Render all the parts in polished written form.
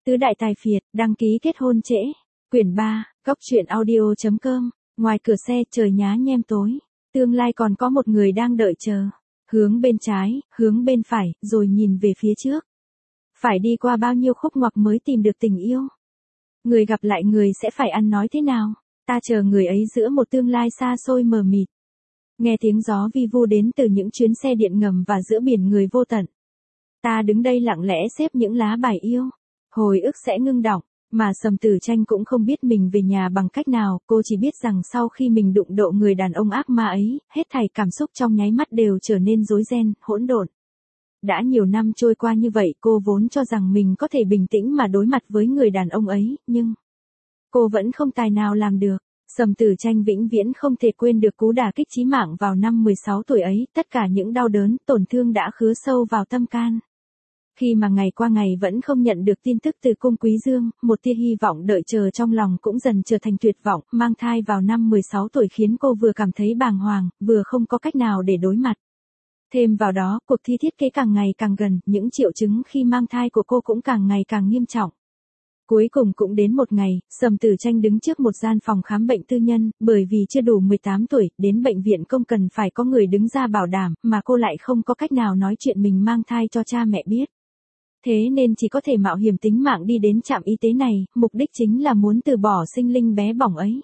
Tứ đại tài phiệt, đăng ký kết hôn trễ. Quyển 3, Cốc truyện audio.com. Ngoài cửa xe trời nhá nhem tối. Tương lai còn có một người đang đợi chờ. Hướng bên trái, hướng bên phải, rồi nhìn về phía trước. Phải đi qua bao nhiêu khúc ngoặt mới tìm được tình yêu. Người gặp lại người sẽ phải ăn nói thế nào. Ta chờ người ấy giữa một tương lai xa xôi mờ mịt. Nghe tiếng gió vi vu đến từ những chuyến xe điện ngầm và giữa biển người vô tận. Ta đứng đây lặng lẽ xếp những lá bài yêu. Hồi ức sẽ ngưng đọng, mà Sầm Tử Tranh cũng không biết mình về nhà bằng cách nào, cô chỉ biết rằng sau khi mình đụng độ người đàn ông ác ma ấy, hết thảy cảm xúc trong nháy mắt đều trở nên rối ren, hỗn độn. Đã nhiều năm trôi qua như vậy, cô vốn cho rằng mình có thể bình tĩnh mà đối mặt với người đàn ông ấy, nhưng cô vẫn không tài nào làm được. Sầm Tử Tranh vĩnh viễn không thể quên được cú đả kích chí mạng vào năm 16 tuổi ấy, tất cả những đau đớn, tổn thương đã khứa sâu vào tâm can. Khi mà ngày qua ngày vẫn không nhận được tin tức từ cung Quý Dương, một tia hy vọng đợi chờ trong lòng cũng dần trở thành tuyệt vọng. Mang thai vào năm 16 tuổi khiến cô vừa cảm thấy bàng hoàng, vừa không có cách nào để đối mặt. Thêm vào đó, cuộc thi thiết kế càng ngày càng gần, những triệu chứng khi mang thai của cô cũng càng ngày càng nghiêm trọng. Cuối cùng cũng đến một ngày, Sầm Tử Tranh đứng trước một gian phòng khám bệnh tư nhân, bởi vì chưa đủ 18 tuổi, đến bệnh viện công cần phải có người đứng ra bảo đảm, mà cô lại không có cách nào nói chuyện mình mang thai cho cha mẹ biết. Thế nên chỉ có thể mạo hiểm tính mạng đi đến trạm y tế này, mục đích chính là muốn từ bỏ sinh linh bé bỏng ấy.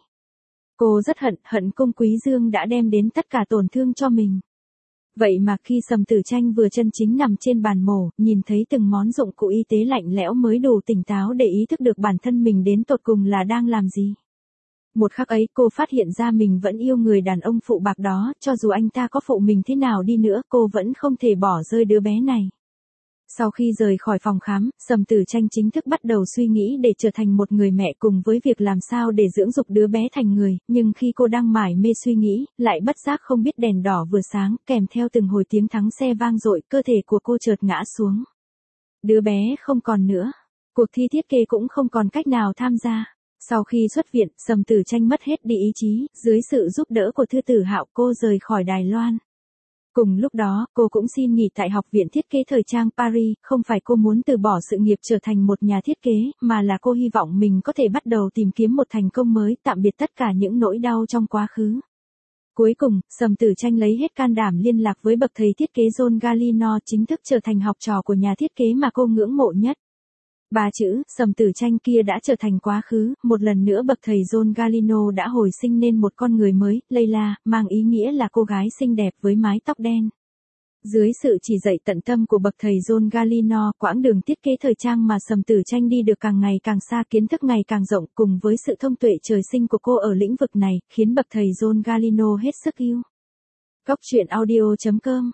Cô rất hận cung Quý Dương đã đem đến tất cả tổn thương cho mình. Vậy mà khi Sầm Tử Tranh vừa chân chính nằm trên bàn mổ, nhìn thấy từng món dụng cụ y tế lạnh lẽo mới đủ tỉnh táo để ý thức được bản thân mình đến tột cùng là đang làm gì. Một khắc ấy cô phát hiện ra mình vẫn yêu người đàn ông phụ bạc đó, cho dù anh ta có phụ mình thế nào đi nữa cô vẫn không thể bỏ rơi đứa bé này. Sau khi rời khỏi phòng khám, Sầm Tử Tranh chính thức bắt đầu suy nghĩ để trở thành một người mẹ cùng với việc làm sao để dưỡng dục đứa bé thành người, nhưng khi cô đang mải mê suy nghĩ, lại bất giác không biết đèn đỏ vừa sáng, kèm theo từng hồi tiếng thắng xe vang dội, cơ thể của cô chợt ngã xuống. Đứa bé không còn nữa, cuộc thi thiết kế cũng không còn cách nào tham gia. Sau khi xuất viện, Sầm Tử Tranh mất hết đi ý chí, dưới sự giúp đỡ của Thư Tử Hạo cô rời khỏi Đài Loan. Cùng lúc đó, cô cũng xin nghỉ tại Học viện Thiết kế Thời trang Paris, không phải cô muốn từ bỏ sự nghiệp trở thành một nhà thiết kế, mà là cô hy vọng mình có thể bắt đầu tìm kiếm một thành công mới, tạm biệt tất cả những nỗi đau trong quá khứ. Cuối cùng, Sầm Tử Tranh lấy hết can đảm liên lạc với bậc thầy thiết kế John Galliano, chính thức trở thành học trò của nhà thiết kế mà cô ngưỡng mộ nhất. Ba chữ, Sầm Tử Tranh kia đã trở thành quá khứ, một lần nữa bậc thầy John Galliano đã hồi sinh nên một con người mới, Layla, mang ý nghĩa là cô gái xinh đẹp với mái tóc đen. Dưới sự chỉ dạy tận tâm của bậc thầy John Galliano, quãng đường thiết kế thời trang mà Sầm Tử Tranh đi được càng ngày càng xa, kiến thức ngày càng rộng, cùng với sự thông tuệ trời sinh của cô ở lĩnh vực này, khiến bậc thầy John Galliano hết sức yêu. Cốc truyện audio.com.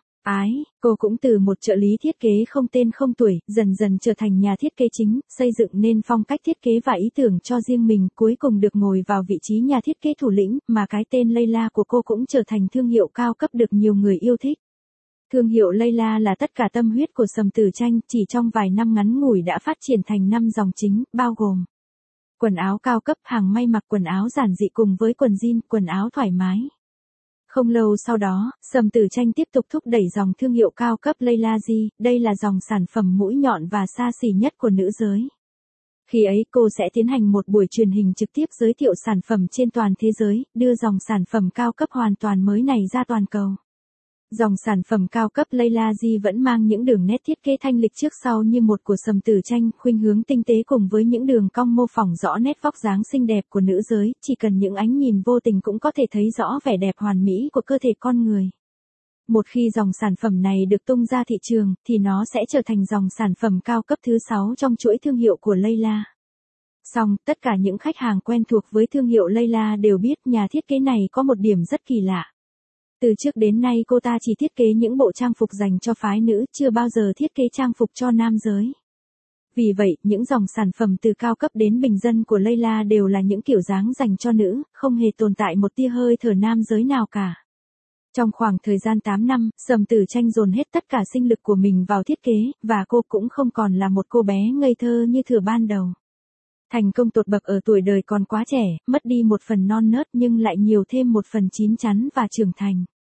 Cô cũng từ một trợ lý thiết kế không tên không tuổi, dần dần trở thành nhà thiết kế chính, xây dựng nên phong cách thiết kế và ý tưởng cho riêng mình, cuối cùng được ngồi vào vị trí nhà thiết kế thủ lĩnh, mà cái tên Layla của cô cũng trở thành thương hiệu cao cấp được nhiều người yêu thích. Thương hiệu Layla là tất cả tâm huyết của Sầm Tử Tranh, chỉ trong vài năm ngắn ngủi đã phát triển thành 5 dòng chính, bao gồm quần áo cao cấp, hàng may mặc, quần áo giản dị cùng với quần jean, quần áo thoải mái. Không lâu sau đó, Sầm Tử Tranh tiếp tục thúc đẩy dòng thương hiệu cao cấp Layla G, đây là dòng sản phẩm mũi nhọn và xa xỉ nhất của nữ giới. Khi ấy cô sẽ tiến hành một buổi truyền hình trực tiếp giới thiệu sản phẩm trên toàn thế giới, đưa dòng sản phẩm cao cấp hoàn toàn mới này ra toàn cầu. Dòng sản phẩm cao cấp Layla G vẫn mang những đường nét thiết kế thanh lịch trước sau như một của Sầm Tử Tranh, khuynh hướng tinh tế cùng với những đường cong mô phỏng rõ nét vóc dáng xinh đẹp của nữ giới, chỉ cần những ánh nhìn vô tình cũng có thể thấy rõ vẻ đẹp hoàn mỹ của cơ thể con người. Một khi dòng sản phẩm này được tung ra thị trường, thì nó sẽ trở thành dòng sản phẩm cao cấp thứ 6 trong chuỗi thương hiệu của Layla. Song, tất cả những khách hàng quen thuộc với thương hiệu Layla đều biết nhà thiết kế này có một điểm rất kỳ lạ. Từ trước đến nay cô ta chỉ thiết kế những bộ trang phục dành cho phái nữ, chưa bao giờ thiết kế trang phục cho nam giới. Vì vậy, những dòng sản phẩm từ cao cấp đến bình dân của Layla đều là những kiểu dáng dành cho nữ, không hề tồn tại một tia hơi thở nam giới nào cả. Trong khoảng thời gian 8 năm, Sầm Tử Tranh dồn hết tất cả sinh lực của mình vào thiết kế, và cô cũng không còn là một cô bé ngây thơ như thuở ban đầu. Thành công tột bậc ở tuổi đời còn quá trẻ, mất đi một phần non nớt nhưng lại nhiều thêm một phần chín chắn và trưởng thành.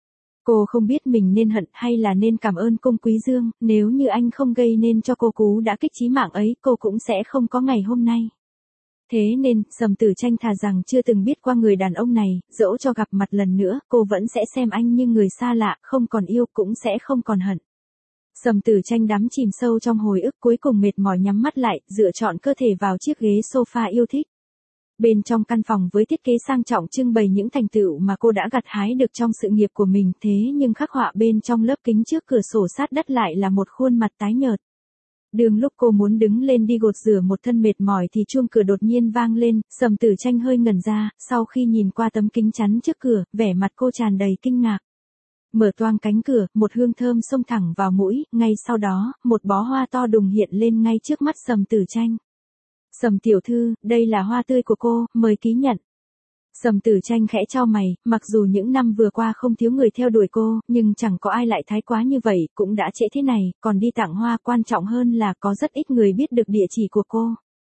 Cô không biết mình nên hận hay là nên cảm ơn Cung Quý Dương, nếu như anh không gây nên cho cô cú đả kích chí mạng ấy, cô cũng sẽ không có ngày hôm nay. Thế nên, Sầm Tử Tranh thà rằng chưa từng biết qua người đàn ông này, dẫu cho gặp mặt lần nữa, cô vẫn sẽ xem anh như người xa lạ, không còn yêu cũng sẽ không còn hận. Sầm Tử Tranh đắm chìm sâu trong hồi ức, cuối cùng mệt mỏi nhắm mắt lại, dựa trọn cơ thể vào chiếc ghế sofa yêu thích. Bên trong căn phòng với thiết kế sang trọng trưng bày những thành tựu mà cô đã gặt hái được trong sự nghiệp của mình, thế nhưng khắc họa bên trong lớp kính trước cửa sổ sát đất lại là một khuôn mặt tái nhợt. Đường lúc cô muốn đứng lên đi gột rửa một thân mệt mỏi thì chuông cửa đột nhiên vang lên, Sầm Tử Tranh hơi ngẩn ra, sau khi nhìn qua tấm kính chắn trước cửa, vẻ mặt cô tràn đầy kinh ngạc. Mở toang cánh cửa, một hương thơm xông thẳng vào mũi, ngay sau đó, một bó hoa to đùng hiện lên ngay trước mắt Sầm Tử Tranh. Sầm tiểu thư, đây là hoa tươi của cô, mời ký nhận. Sầm Tử Tranh khẽ chau mày, mặc dù những năm vừa qua không thiếu người theo đuổi cô, nhưng chẳng có ai lại thái quá như vậy, cũng đã trễ thế này, còn đi tặng hoa, quan trọng hơn là có rất ít người biết được địa chỉ của cô.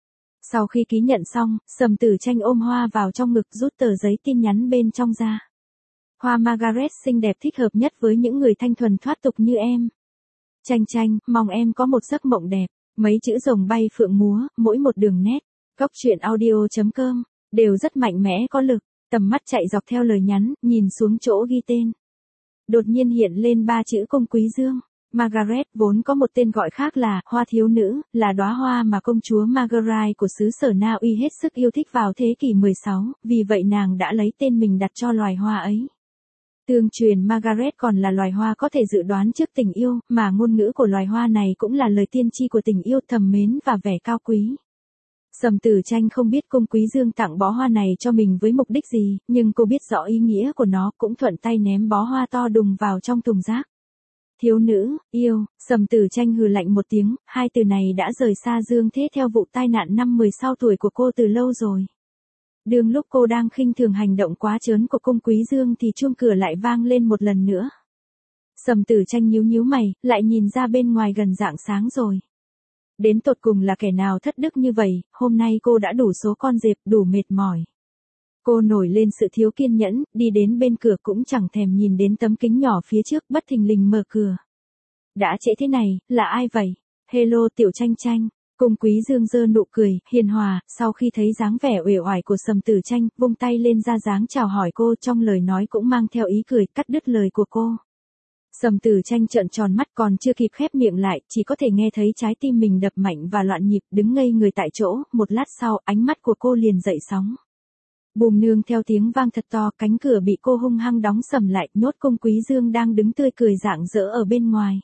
Sau khi ký nhận xong, Sầm Tử Tranh ôm hoa vào trong ngực, rút tờ giấy tin nhắn bên trong ra. Hoa Margaret xinh đẹp, thích hợp nhất với những người thanh thuần thoát tục như em. Tranh Tranh, mong em có một giấc mộng đẹp. Mấy chữ rồng bay phượng múa, mỗi một đường nét. Góc truyện audio.com đều rất mạnh mẽ có lực. Tầm mắt chạy dọc theo lời nhắn, nhìn xuống chỗ ghi tên. Đột nhiên hiện lên 3 chữ Cung Quý Dương. Margaret vốn có một tên gọi khác là Hoa Thiếu Nữ, là đóa hoa mà công chúa Margaret của xứ sở Na Uy hết sức yêu thích vào thế kỷ 16, vì vậy nàng đã lấy tên mình đặt cho loài hoa ấy. Tương truyền Margaret còn là loài hoa có thể dự đoán trước tình yêu, mà ngôn ngữ của loài hoa này cũng là lời tiên tri của tình yêu, thầm mến và vẻ cao quý. Sầm Tử Tranh không biết Cung Quý Dương tặng bó hoa này cho mình với mục đích gì, nhưng cô biết rõ ý nghĩa của nó, cũng thuận tay ném bó hoa to đùng vào trong thùng rác. Thiếu nữ, yêu, Sầm Tử Tranh hừ lạnh một tiếng, hai từ này đã rời xa Dương Thế theo vụ tai nạn năm 10 sau tuổi của cô từ lâu rồi. Đường lúc cô đang khinh thường hành động quá trớn của Cung Quý Dương thì chuông cửa lại vang lên một lần nữa. Sầm Tử Tranh nhíu nhíu mày, lại nhìn ra bên ngoài gần rạng sáng rồi. Đến tột cùng là kẻ nào thất đức như vậy, hôm nay cô đã đủ số con dẹp, đủ mệt mỏi. Cô nổi lên sự thiếu kiên nhẫn, đi đến bên cửa cũng chẳng thèm nhìn đến tấm kính nhỏ phía trước, bất thình lình mở cửa. Đã trễ thế này, là ai vậy? Hello Tiểu Tranh Tranh. Cung Quý Dương giơ nụ cười, hiền hòa, sau khi thấy dáng vẻ uể oải của Sầm Tử Tranh, vung tay lên ra dáng chào hỏi cô, trong lời nói cũng mang theo ý cười, cắt đứt lời của cô. Sầm Tử Tranh trợn tròn mắt, còn chưa kịp khép miệng lại, chỉ có thể nghe thấy trái tim mình đập mạnh và loạn nhịp, đứng ngây người tại chỗ, một lát sau, ánh mắt của cô liền dậy sóng. Bùm, nương theo tiếng vang thật to, cánh cửa bị cô hung hăng đóng sầm lại, nhốt Cung Quý Dương đang đứng tươi cười rạng rỡ ở bên ngoài.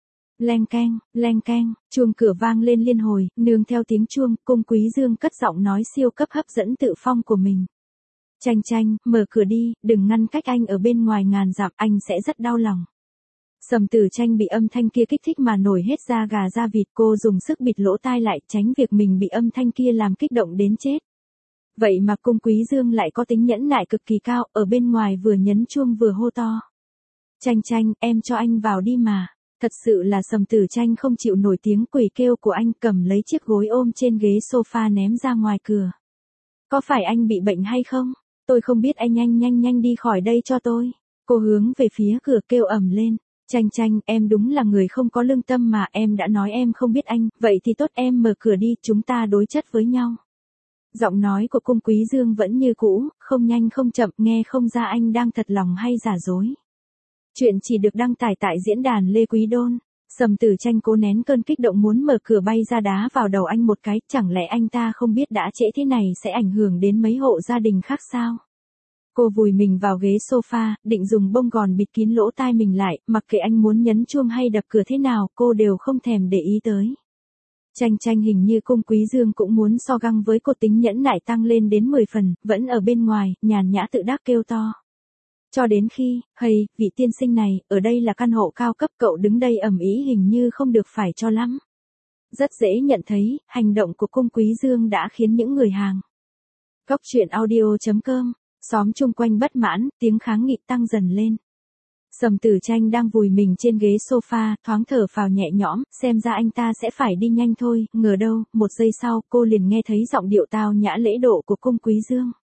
Leng keng, chuông cửa vang lên liên hồi, nương theo tiếng chuông, Cung Quý Dương cất giọng nói siêu cấp hấp dẫn tự phong của mình. Tranh Tranh, mở cửa đi, đừng ngăn cách anh ở bên ngoài ngàn dặm, anh sẽ rất đau lòng. Sầm Tử Tranh bị âm thanh kia kích thích mà nổi hết da gà da vịt, cô dùng sức bịt lỗ tai lại, tránh việc mình bị âm thanh kia làm kích động đến chết. Vậy mà Cung Quý Dương lại có tính nhẫn nại cực kỳ cao, ở bên ngoài vừa nhấn chuông vừa hô to. Tranh Tranh, em cho anh vào đi mà. Thật sự là Sầm Tử Tranh không chịu nổi tiếng quỷ kêu của anh, cầm lấy chiếc gối ôm trên ghế sofa ném ra ngoài cửa. Có phải anh bị bệnh hay không? Tôi không biết, anh nhanh đi khỏi đây cho tôi. Cô hướng về phía cửa kêu ầm lên. Tranh Tranh, em đúng là người không có lương tâm mà, em đã nói em không biết anh, vậy thì tốt, em mở cửa đi, chúng ta đối chất với nhau. Giọng nói của Cung Quý Dương vẫn như cũ, không nhanh không chậm, nghe không ra anh đang thật lòng hay giả dối. Chuyện chỉ được đăng tải tại diễn đàn Lê Quý Đôn. Sầm Tử Tranh cố nén cơn kích động muốn mở cửa bay ra đá vào đầu anh một cái, chẳng lẽ anh ta không biết đã trễ thế này sẽ ảnh hưởng đến mấy hộ gia đình khác sao? Cô vùi mình vào ghế sofa, định dùng bông gòn bịt kín lỗ tai mình lại, mặc kệ anh muốn nhấn chuông hay đập cửa thế nào, cô đều không thèm để ý tới. Tranh Tranh, hình như Cung Quý Dương cũng muốn so găng với cô, tính nhẫn nại tăng lên đến 10 phần, vẫn ở bên ngoài, nhàn nhã tự đắc kêu to. Cho đến khi, hey, vị tiên sinh này, ở đây là căn hộ cao cấp, cậu đứng đây ầm ĩ hình như không được phải cho lắm. Rất dễ nhận thấy, hành động của Cung Quý Dương đã khiến những người hàng. Góc truyện audio.com, xóm chung quanh bất mãn, tiếng kháng nghị tăng dần lên. Sầm Tử Tranh đang vùi mình trên ghế sofa, thoáng thở phào nhẹ nhõm, xem ra anh ta sẽ phải đi nhanh thôi, ngờ đâu, một giây sau, cô liền nghe thấy giọng điệu tao nhã lễ độ của Cung Quý Dương.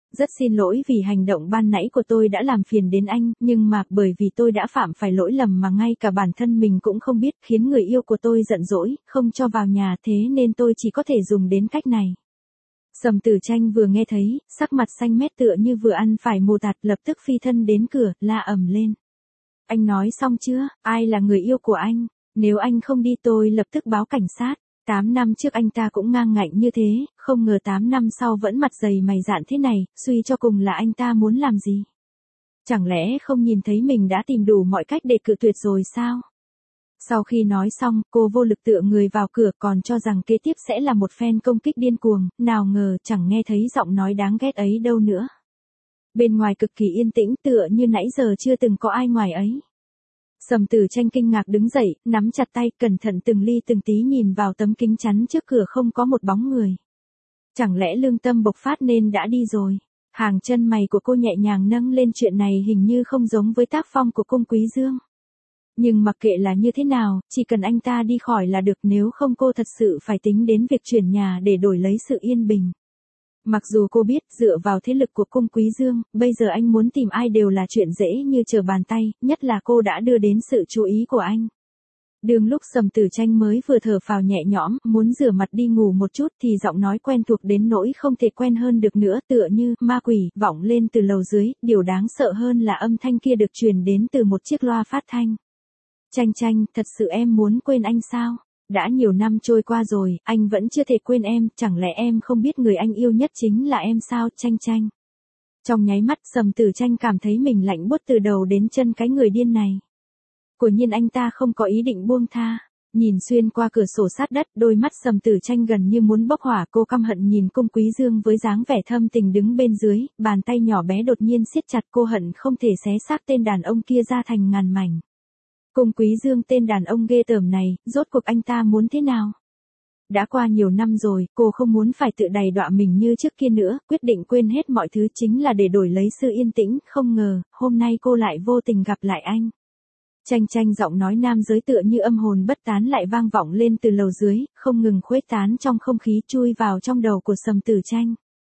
Rất xin lỗi vì hành động ban nãy của tôi đã làm phiền đến anh, nhưng mà bởi vì tôi đã phạm phải lỗi lầm mà ngay cả bản thân mình cũng không biết, khiến người yêu của tôi giận dỗi, không cho vào nhà, thế nên tôi chỉ có thể dùng đến cách này. Sầm Tử Tranh vừa nghe thấy, sắc mặt xanh mét tựa như vừa ăn phải mù tạt, lập tức phi thân đến cửa, la ầm lên. Anh nói xong chưa, ai là người yêu của anh? Nếu anh không đi tôi lập tức báo cảnh sát. 8 năm trước anh ta cũng ngang ngạnh như thế, không ngờ 8 năm sau vẫn mặt dày mày dạn thế này, suy cho cùng là anh ta muốn làm gì? Chẳng lẽ không nhìn thấy mình đã tìm đủ mọi cách để cự tuyệt rồi sao? Sau khi nói xong, cô vô lực tựa người vào cửa, còn cho rằng kế tiếp sẽ là một phen công kích điên cuồng, nào ngờ chẳng nghe thấy giọng nói đáng ghét ấy đâu nữa. Bên ngoài cực kỳ yên tĩnh, tựa như nãy giờ chưa từng có ai ngoài ấy. Sầm Tử Tranh kinh ngạc đứng dậy, nắm chặt tay, cẩn thận từng ly từng tí nhìn vào tấm kính chắn trước cửa, không có một bóng người. Chẳng lẽ lương tâm bộc phát nên đã đi rồi? Hàng chân mày của cô nhẹ nhàng nâng lên, chuyện này hình như không giống với tác phong của cung Quý Dương. Nhưng mặc kệ là như thế nào, chỉ cần anh ta đi khỏi là được, nếu không cô thật sự phải tính đến việc chuyển nhà để đổi lấy sự yên bình. Mặc dù cô biết dựa vào thế lực của cung Quý Dương, bây giờ anh muốn tìm ai đều là chuyện dễ như trở bàn tay, nhất là cô đã đưa đến sự chú ý của anh. Đường lúc Sầm Tử Tranh mới vừa thở phào nhẹ nhõm, muốn rửa mặt đi ngủ một chút thì giọng nói quen thuộc đến nỗi không thể quen hơn được nữa, tựa như ma quỷ vọng lên từ lầu dưới, điều đáng sợ hơn là âm thanh kia được truyền đến từ một chiếc loa phát thanh. Tranh Tranh, thật sự em muốn quên anh sao? Đã nhiều năm trôi qua rồi, anh vẫn chưa thể quên em, chẳng lẽ em không biết người anh yêu nhất chính là em sao, Tranh Tranh? Trong nháy mắt Sầm Tử Tranh cảm thấy mình lạnh buốt từ đầu đến chân, cái người điên này. Quả nhiên anh ta không có ý định buông tha. Nhìn xuyên qua cửa sổ sát đất, đôi mắt Sầm Tử Tranh gần như muốn bốc hỏa, cô căm hận nhìn cung Quý Dương với dáng vẻ thâm tình đứng bên dưới, bàn tay nhỏ bé đột nhiên siết chặt, cô hận không thể xé xác tên đàn ông kia ra thành ngàn mảnh. Cung Quý Dương, tên đàn ông ghê tởm này, rốt cuộc anh ta muốn thế nào? Đã qua nhiều năm rồi, cô không muốn phải tự đày đọa mình như trước kia nữa, quyết định quên hết mọi thứ chính là để đổi lấy sự yên tĩnh, không ngờ, hôm nay cô lại vô tình gặp lại anh. Tranh Tranh, giọng nói nam giới tựa như âm hồn bất tán lại vang vọng lên từ lầu dưới, không ngừng khuếch tán trong không khí, chui vào trong đầu của Sầm Tử Tranh.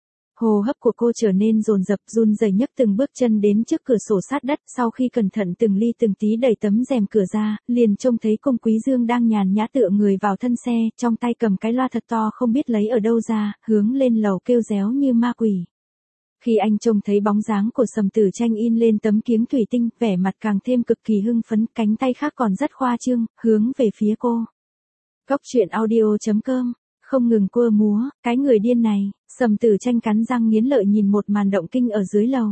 Hô hấp của cô trở nên dồn dập, run rẩy nhấc từng bước chân đến trước cửa sổ sát đất, sau khi cẩn thận từng ly từng tí đẩy tấm rèm cửa ra, liền trông thấy cung Quý Dương đang nhàn nhã tựa người vào thân xe, trong tay cầm cái loa thật to không biết lấy ở đâu ra, hướng lên lầu kêu réo như ma quỷ. Khi anh trông thấy bóng dáng của Sầm Tử Tranh in lên tấm kiếng thủy tinh, vẻ mặt càng thêm cực kỳ hưng phấn, cánh tay khác còn rất khoa trương, hướng về phía cô. Góc truyện audio.com, không ngừng quơ múa, cái người điên này. Sầm Tử Tranh cắn răng nghiến lợi nhìn một màn động kinh ở dưới lầu.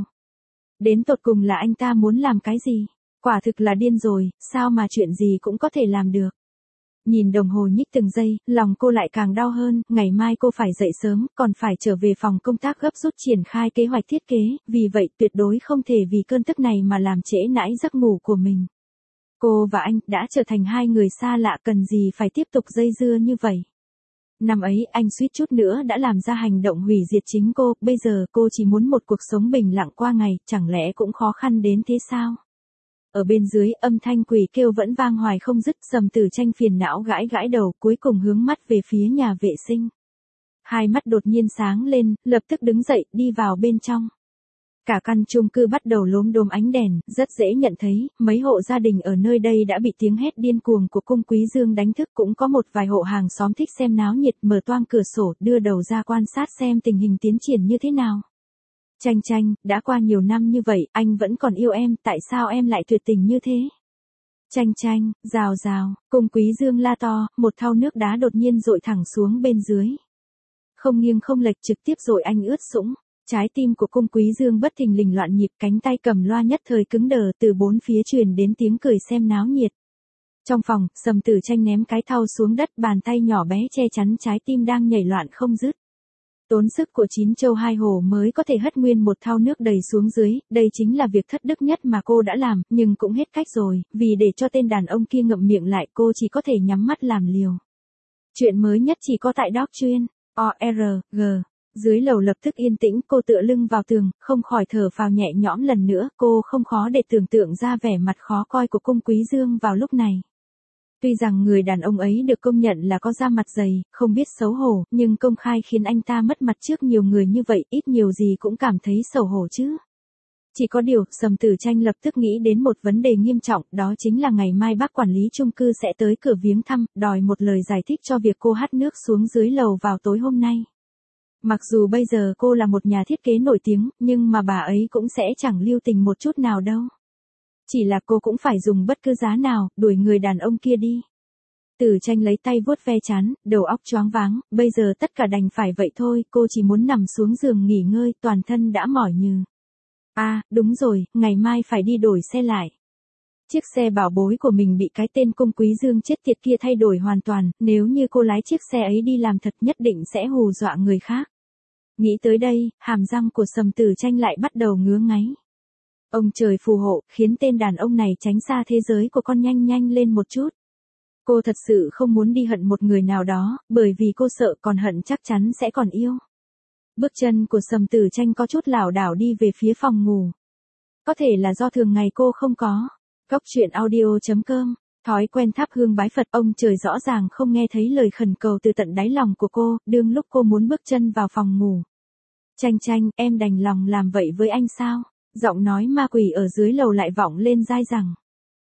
Đến tột cùng là anh ta muốn làm cái gì? Quả thực là điên rồi, sao mà chuyện gì cũng có thể làm được. Nhìn đồng hồ nhích từng giây, lòng cô lại càng đau hơn, ngày mai cô phải dậy sớm, còn phải trở về phòng công tác gấp rút triển khai kế hoạch thiết kế, vì vậy tuyệt đối không thể vì cơn tức này mà làm trễ nải giấc ngủ của mình. Cô và anh đã trở thành hai người xa lạ, cần gì phải tiếp tục dây dưa như vậy. Năm ấy anh suýt chút nữa đã làm ra hành động hủy diệt chính cô, bây giờ cô chỉ muốn một cuộc sống bình lặng qua ngày, chẳng lẽ cũng khó khăn đến thế sao? Ở bên dưới, âm thanh quỷ kêu vẫn vang hoài không dứt, Sầm Tử Tranh phiền não gãi gãi đầu, cuối cùng hướng mắt về phía nhà vệ sinh. Hai mắt đột nhiên sáng lên, lập tức đứng dậy, đi vào bên trong. Cả căn chung cư bắt đầu lốm đốm ánh đèn, rất dễ nhận thấy, mấy hộ gia đình ở nơi đây đã bị tiếng hét điên cuồng của cung Quý Dương đánh thức, cũng có một vài hộ hàng xóm thích xem náo nhiệt, mở toang cửa sổ, đưa đầu ra quan sát xem tình hình tiến triển như thế nào. Tranh Tranh, đã qua nhiều năm như vậy, anh vẫn còn yêu em, tại sao em lại tuyệt tình như thế? Tranh Tranh, rào rào, cung Quý Dương la to, một thau nước đá đột nhiên dội thẳng xuống bên dưới. Không nghiêng không lệch, trực tiếp dội anh ướt sũng. Trái tim của cung Quý Dương bất thình lình loạn nhịp, cánh tay cầm loa nhất thời cứng đờ, từ bốn phía truyền đến tiếng cười xem náo nhiệt. Trong phòng, Sầm Tử Tranh ném cái thau xuống đất, bàn tay nhỏ bé che chắn trái tim đang nhảy loạn không dứt. Tốn sức của 9 châu 2 hổ mới có thể hất nguyên một thau nước đầy xuống dưới, đây chính là việc thất đức nhất mà cô đã làm, nhưng cũng hết cách rồi, vì để cho tên đàn ông kia ngậm miệng lại, cô chỉ có thể nhắm mắt làm liều. Chuyện mới nhất chỉ có tại Doc Chuyên, ORG. Dưới lầu lập tức yên tĩnh, cô tựa lưng vào tường, không khỏi thở phào nhẹ nhõm lần nữa, cô không khó để tưởng tượng ra vẻ mặt khó coi của cung Quý Dương vào lúc này. Tuy rằng người đàn ông ấy được công nhận là có da mặt dày, không biết xấu hổ, nhưng công khai khiến anh ta mất mặt trước nhiều người như vậy, ít nhiều gì cũng cảm thấy xấu hổ chứ. Chỉ có điều, Sầm Tử Tranh lập tức nghĩ đến một vấn đề nghiêm trọng, đó chính là ngày mai bác quản lý chung cư sẽ tới cửa viếng thăm, đòi một lời giải thích cho việc cô hắt nước xuống dưới lầu vào tối hôm nay. Mặc dù bây giờ cô là một nhà thiết kế nổi tiếng, nhưng mà bà ấy cũng sẽ chẳng lưu tình một chút nào đâu. Chỉ là cô cũng phải dùng bất cứ giá nào, đuổi người đàn ông kia đi. Tử Tranh lấy tay vuốt ve trán, đầu óc choáng váng, bây giờ tất cả đành phải vậy thôi, cô chỉ muốn nằm xuống giường nghỉ ngơi, toàn thân đã mỏi nhừ. Đúng rồi, ngày mai phải đi đổi xe lại. Chiếc xe bảo bối của mình bị cái tên Cung Quý Dương chết tiệt kia thay đổi hoàn toàn, nếu như cô lái chiếc xe ấy đi làm thật nhất định sẽ hù dọa người khác. Nghĩ tới đây, hàm răng của Sầm Tử Tranh lại bắt đầu ngứa ngáy. Ông trời phù hộ, khiến tên đàn ông này tránh xa thế giới của con nhanh nhanh lên một chút. Cô thật sự không muốn đi hận một người nào đó, bởi vì cô sợ còn hận chắc chắn sẽ còn yêu. Bước chân của Sầm Tử Tranh có chút lảo đảo đi về phía phòng ngủ. Có thể là do thường ngày cô không có. Cốc truyện audio.com, thói quen thắp hương bái Phật, ông trời rõ ràng không nghe thấy lời khẩn cầu từ tận đáy lòng của cô, đương lúc cô muốn bước chân vào phòng ngủ. Tranh Tranh, em đành lòng làm vậy với anh sao? Giọng nói ma quỷ ở dưới lầu lại vọng lên dai dẳng.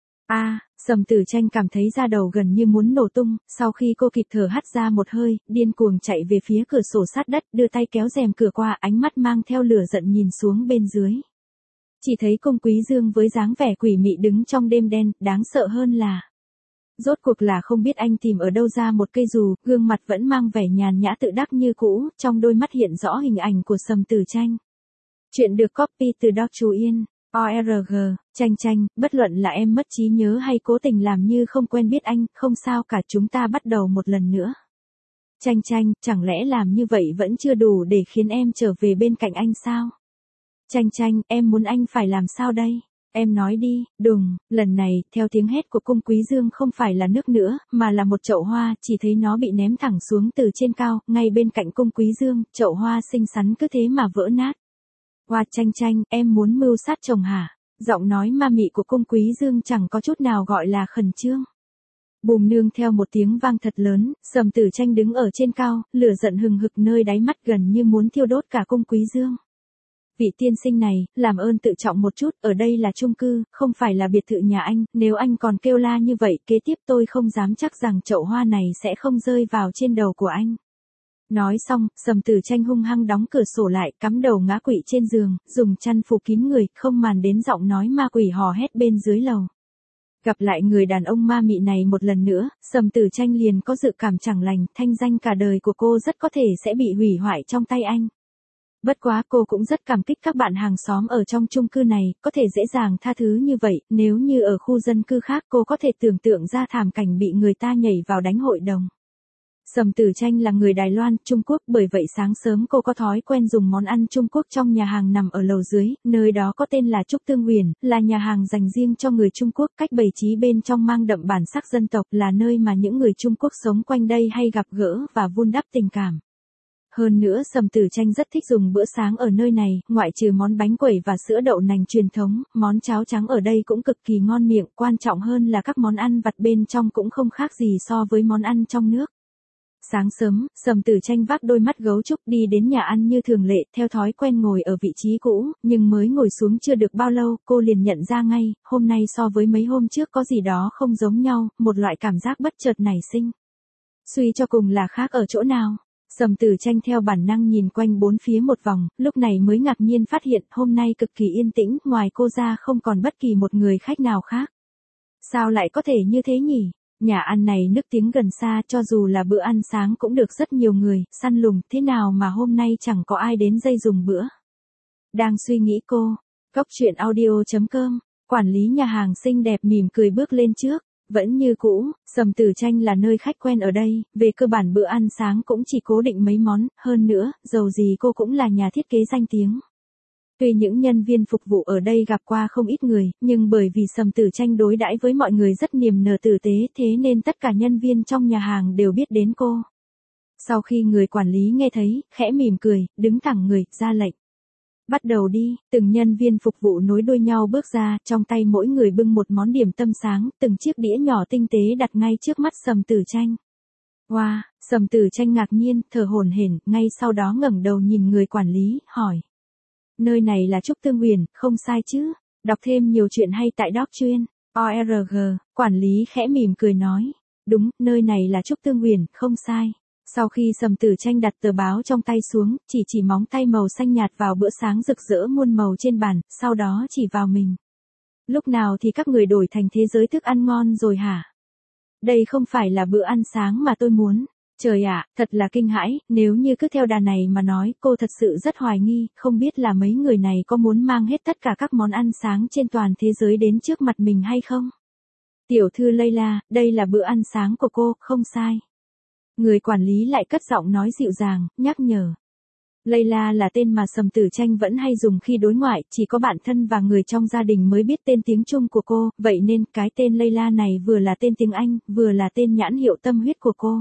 Sầm Tử Tranh cảm thấy da đầu gần như muốn nổ tung, sau khi cô kịp thở hắt ra một hơi, điên cuồng chạy về phía cửa sổ sát đất, đưa tay kéo rèm cửa qua, ánh mắt mang theo lửa giận nhìn xuống bên dưới. Chỉ thấy Cung Quý Dương với dáng vẻ quỷ mị đứng trong đêm đen, đáng sợ hơn là rốt cuộc là không biết anh tìm ở đâu ra một cây dù, gương mặt vẫn mang vẻ nhàn nhã tự đắc như cũ, trong đôi mắt hiện rõ hình ảnh của Sầm Tử Tranh. Chuyện được copy từ Doc Chú Yên. ORG, Tranh Tranh, bất luận là em mất trí nhớ hay cố tình làm như không quen biết anh, không sao cả, chúng ta bắt đầu một lần nữa. Tranh Tranh, chẳng lẽ làm như vậy vẫn chưa đủ để khiến em trở về bên cạnh anh sao? Tranh Tranh, em muốn anh phải làm sao đây? Em nói đi, đùng, lần này, theo tiếng hét của Cung Quý Dương không phải là nước nữa, mà là một chậu hoa, chỉ thấy nó bị ném thẳng xuống từ trên cao, ngay bên cạnh Cung Quý Dương, chậu hoa xinh xắn cứ thế mà vỡ nát. Tranh Tranh, em muốn mưu sát chồng hả? Giọng nói ma mị của Cung Quý Dương chẳng có chút nào gọi là khẩn trương. Bùm, nương theo một tiếng vang thật lớn, Sầm Tử Tranh đứng ở trên cao, lửa giận hừng hực nơi đáy mắt gần như muốn thiêu đốt cả Cung Quý Dương. Vị tiên sinh này, làm ơn tự trọng một chút, ở đây là chung cư, không phải là biệt thự nhà anh, nếu anh còn kêu la như vậy, kế tiếp tôi không dám chắc rằng chậu hoa này sẽ không rơi vào trên đầu của anh. Nói xong, Sầm Tử Tranh hung hăng đóng cửa sổ lại, cắm đầu ngã quỵ trên giường, dùng chăn phủ kín người, không màn đến giọng nói ma quỷ hò hét bên dưới lầu. Gặp lại người đàn ông ma mị này một lần nữa, Sầm Tử Tranh liền có dự cảm chẳng lành, thanh danh cả đời của cô rất có thể sẽ bị hủy hoại trong tay anh. Bất quá cô cũng rất cảm kích các bạn hàng xóm ở trong chung cư này, có thể dễ dàng tha thứ như vậy, nếu như ở khu dân cư khác cô có thể tưởng tượng ra thảm cảnh bị người ta nhảy vào đánh hội đồng. Sầm Tử Tranh là người Đài Loan, Trung Quốc, bởi vậy sáng sớm cô có thói quen dùng món ăn Trung Quốc trong nhà hàng nằm ở lầu dưới, nơi đó có tên là Trúc Tương Huyền, là nhà hàng dành riêng cho người Trung Quốc, cách bày trí bên trong mang đậm bản sắc dân tộc, là nơi mà những người Trung Quốc sống quanh đây hay gặp gỡ và vun đắp tình cảm. Hơn nữa Sầm Tử Tranh rất thích dùng bữa sáng ở nơi này, ngoại trừ món bánh quẩy và sữa đậu nành truyền thống, món cháo trắng ở đây cũng cực kỳ ngon miệng, quan trọng hơn là các món ăn vặt bên trong cũng không khác gì so với món ăn trong nước. Sáng sớm, Sầm Tử Tranh vác đôi mắt gấu trúc đi đến nhà ăn như thường lệ, theo thói quen ngồi ở vị trí cũ, nhưng mới ngồi xuống chưa được bao lâu, cô liền nhận ra ngay, hôm nay so với mấy hôm trước có gì đó không giống nhau, một loại cảm giác bất chợt nảy sinh. Suy cho cùng là khác ở chỗ nào? Sầm Tử Tranh theo bản năng nhìn quanh bốn phía một vòng, lúc này mới ngạc nhiên phát hiện hôm nay cực kỳ yên tĩnh, ngoài cô ra không còn bất kỳ một người khách nào khác. Sao lại có thể như thế nhỉ? Nhà ăn này nức tiếng gần xa, cho dù là bữa ăn sáng cũng được rất nhiều người săn lùng, thế nào mà hôm nay chẳng có ai đến dây dùng bữa. Đang suy nghĩ cô, Cốc truyện audio.com, quản lý nhà hàng xinh đẹp mỉm cười bước lên trước. Vẫn như cũ, Sầm Tử Tranh là nơi khách quen ở đây, về cơ bản bữa ăn sáng cũng chỉ cố định mấy món, hơn nữa, dầu gì cô cũng là nhà thiết kế danh tiếng. Tuy những nhân viên phục vụ ở đây gặp qua không ít người, nhưng bởi vì Sầm Tử Tranh đối đãi với mọi người rất niềm nở tử tế, thế nên tất cả nhân viên trong nhà hàng đều biết đến cô. Sau khi người quản lý nghe thấy, khẽ mỉm cười, đứng thẳng người, ra lệnh. Bắt đầu đi, từng nhân viên phục vụ nối đuôi nhau bước ra, trong tay mỗi người bưng một món điểm tâm sáng, từng chiếc đĩa nhỏ tinh tế đặt ngay trước mắt Sầm Tử Tranh. Wow, Sầm Tử Tranh ngạc nhiên, thở hổn hển, ngay sau đó ngẩng đầu nhìn người quản lý, hỏi. Nơi này là Trúc Tương Uyển, không sai chứ? Đọc thêm nhiều chuyện hay tại Doc Chuyên. ORG, quản lý khẽ mỉm cười nói. Đúng, nơi này là Trúc Tương Uyển, không sai. Sau khi Sầm Tử Tranh đặt tờ báo trong tay xuống, chỉ móng tay màu xanh nhạt vào bữa sáng rực rỡ muôn màu trên bàn, sau đó chỉ vào mình. Lúc nào thì các người đổi thành thế giới thức ăn ngon rồi hả? Đây không phải là bữa ăn sáng mà tôi muốn. Trời ạ, thật là kinh hãi, nếu như cứ theo đà này mà nói, cô thật sự rất hoài nghi, không biết là mấy người này có muốn mang hết tất cả các món ăn sáng trên toàn thế giới đến trước mặt mình hay không? Tiểu thư Layla, đây là bữa ăn sáng của cô, không sai. Người quản lý lại cất giọng nói dịu dàng, nhắc nhở. Layla là tên mà Sầm Tử Tranh vẫn hay dùng khi đối ngoại, chỉ có bạn thân và người trong gia đình mới biết tên tiếng Trung của cô, vậy nên cái tên Layla này vừa là tên tiếng Anh, vừa là tên nhãn hiệu tâm huyết của cô.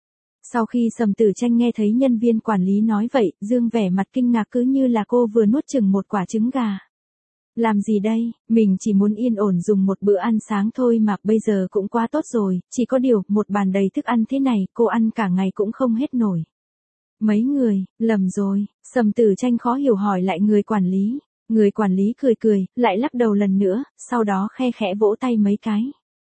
Sau khi Sầm Tử Tranh nghe thấy nhân viên quản lý nói vậy, dương vẻ mặt kinh ngạc cứ như là cô vừa nuốt chừng một quả trứng gà. Làm gì đây, mình chỉ muốn yên ổn dùng một bữa ăn sáng thôi mà bây giờ cũng quá tốt rồi, chỉ có điều, một bàn đầy thức ăn thế này, cô ăn cả ngày cũng không hết nổi. Mấy người, lầm rồi, Sầm Tử Tranh khó hiểu hỏi lại người quản lý. Người quản lý cười, lại lắc đầu lần nữa, sau đó khe khẽ vỗ tay mấy cái.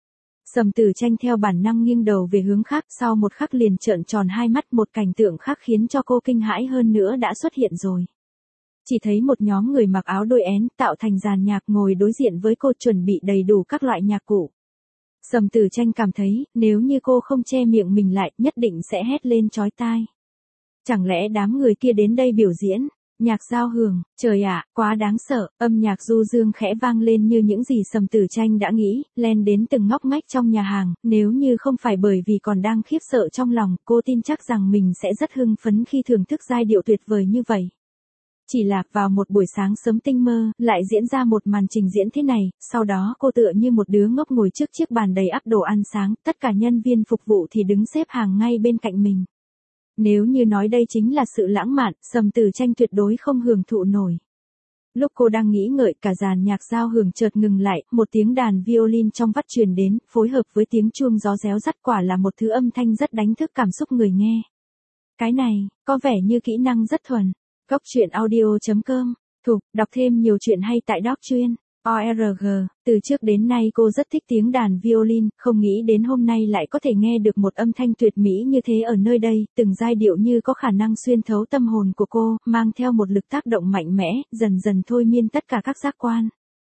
Sầm Tử Tranh theo bản năng nghiêng đầu về hướng khác, sau một khắc liền trợn tròn hai mắt, một cảnh tượng khác khiến cho cô kinh hãi hơn nữa đã xuất hiện rồi. Chỉ thấy một nhóm người mặc áo đôi én, tạo thành dàn nhạc ngồi đối diện với cô chuẩn bị đầy đủ các loại nhạc cụ. Sầm Tử Tranh cảm thấy, nếu như cô không che miệng mình lại, nhất định sẽ hét lên chói tai. Chẳng lẽ đám người kia đến đây biểu diễn? Nhạc giao hưởng, trời ạ, quá đáng sợ, âm nhạc du dương khẽ vang lên như những gì Sầm Tử Tranh đã nghĩ, len đến từng ngóc ngách trong nhà hàng, nếu như không phải bởi vì còn đang khiếp sợ trong lòng, cô tin chắc rằng mình sẽ rất hưng phấn khi thưởng thức giai điệu tuyệt vời như vậy. Chỉ là vào một buổi sáng sớm tinh mơ, lại diễn ra một màn trình diễn thế này, sau đó cô tựa như một đứa ngốc ngồi trước chiếc bàn đầy ắp đồ ăn sáng, tất cả nhân viên phục vụ thì đứng xếp hàng ngay bên cạnh mình. Nếu như nói đây chính là sự lãng mạn, Sầm Tử Tranh tuyệt đối không hưởng thụ nổi. Lúc cô đang nghĩ ngợi, cả dàn nhạc giao hưởng chợt ngừng lại, một tiếng đàn violin trong vắt truyền đến, phối hợp với tiếng chuông gió réo rắt, quả là một thứ âm thanh rất đánh thức cảm xúc người nghe. Cái này, có vẻ như kỹ năng rất thuần. Góc truyện audio.com, đọc thêm nhiều chuyện hay tại Doc Chuyên. ORG, từ trước đến nay cô rất thích tiếng đàn violin, không nghĩ đến hôm nay lại có thể nghe được một âm thanh tuyệt mỹ như thế ở nơi đây, từng giai điệu như có khả năng xuyên thấu tâm hồn của cô, mang theo một lực tác động mạnh mẽ, dần dần thôi miên tất cả các giác quan.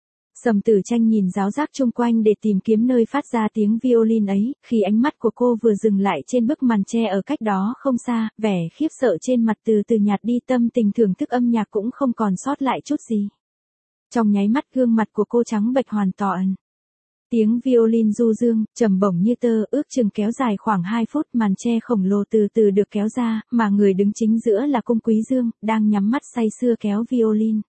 Sầm Tử Tranh nhìn ráo rác chung quanh để tìm kiếm nơi phát ra tiếng violin ấy, khi ánh mắt của cô vừa dừng lại trên bức màn tre ở cách đó không xa, vẻ khiếp sợ trên mặt từ từ nhạt đi, tâm tình thưởng thức âm nhạc cũng không còn sót lại chút gì. Trong nháy mắt gương mặt của cô trắng bệch hoàn toàn. Tiếng violin du dương, trầm bổng như tơ, ước chừng kéo dài khoảng 2 phút, màn tre khổng lồ từ từ được kéo ra, mà người đứng chính giữa là Cung Quý Dương, đang nhắm mắt say sưa kéo violin.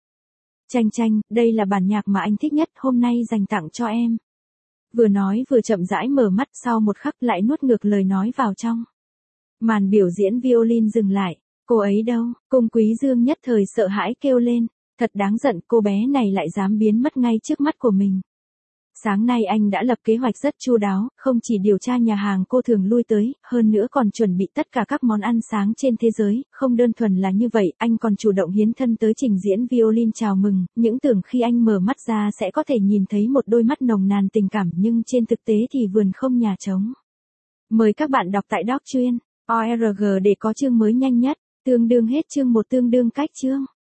Tranh, đây là bản nhạc mà anh thích nhất, hôm nay dành tặng cho em. Vừa nói vừa chậm rãi mở mắt, sau một khắc lại nuốt ngược lời nói vào trong. Màn biểu diễn violin dừng lại, cô ấy đâu? Cung Quý Dương nhất thời sợ hãi kêu lên, thật đáng giận, cô bé này lại dám biến mất ngay trước mắt của mình. Sáng nay anh đã lập kế hoạch rất chu đáo, không chỉ điều tra nhà hàng cô thường lui tới, hơn nữa còn chuẩn bị tất cả các món ăn sáng trên thế giới, không đơn thuần là như vậy, anh còn chủ động hiến thân tới trình diễn violin chào mừng, những tưởng khi anh mở mắt ra sẽ có thể nhìn thấy một đôi mắt nồng nàn tình cảm nhưng trên thực tế thì vườn không nhà trống. Mời các bạn đọc tại Doc Chuyên, ORG để có chương mới nhanh nhất, tương đương hết chương 1 tương đương cách chương.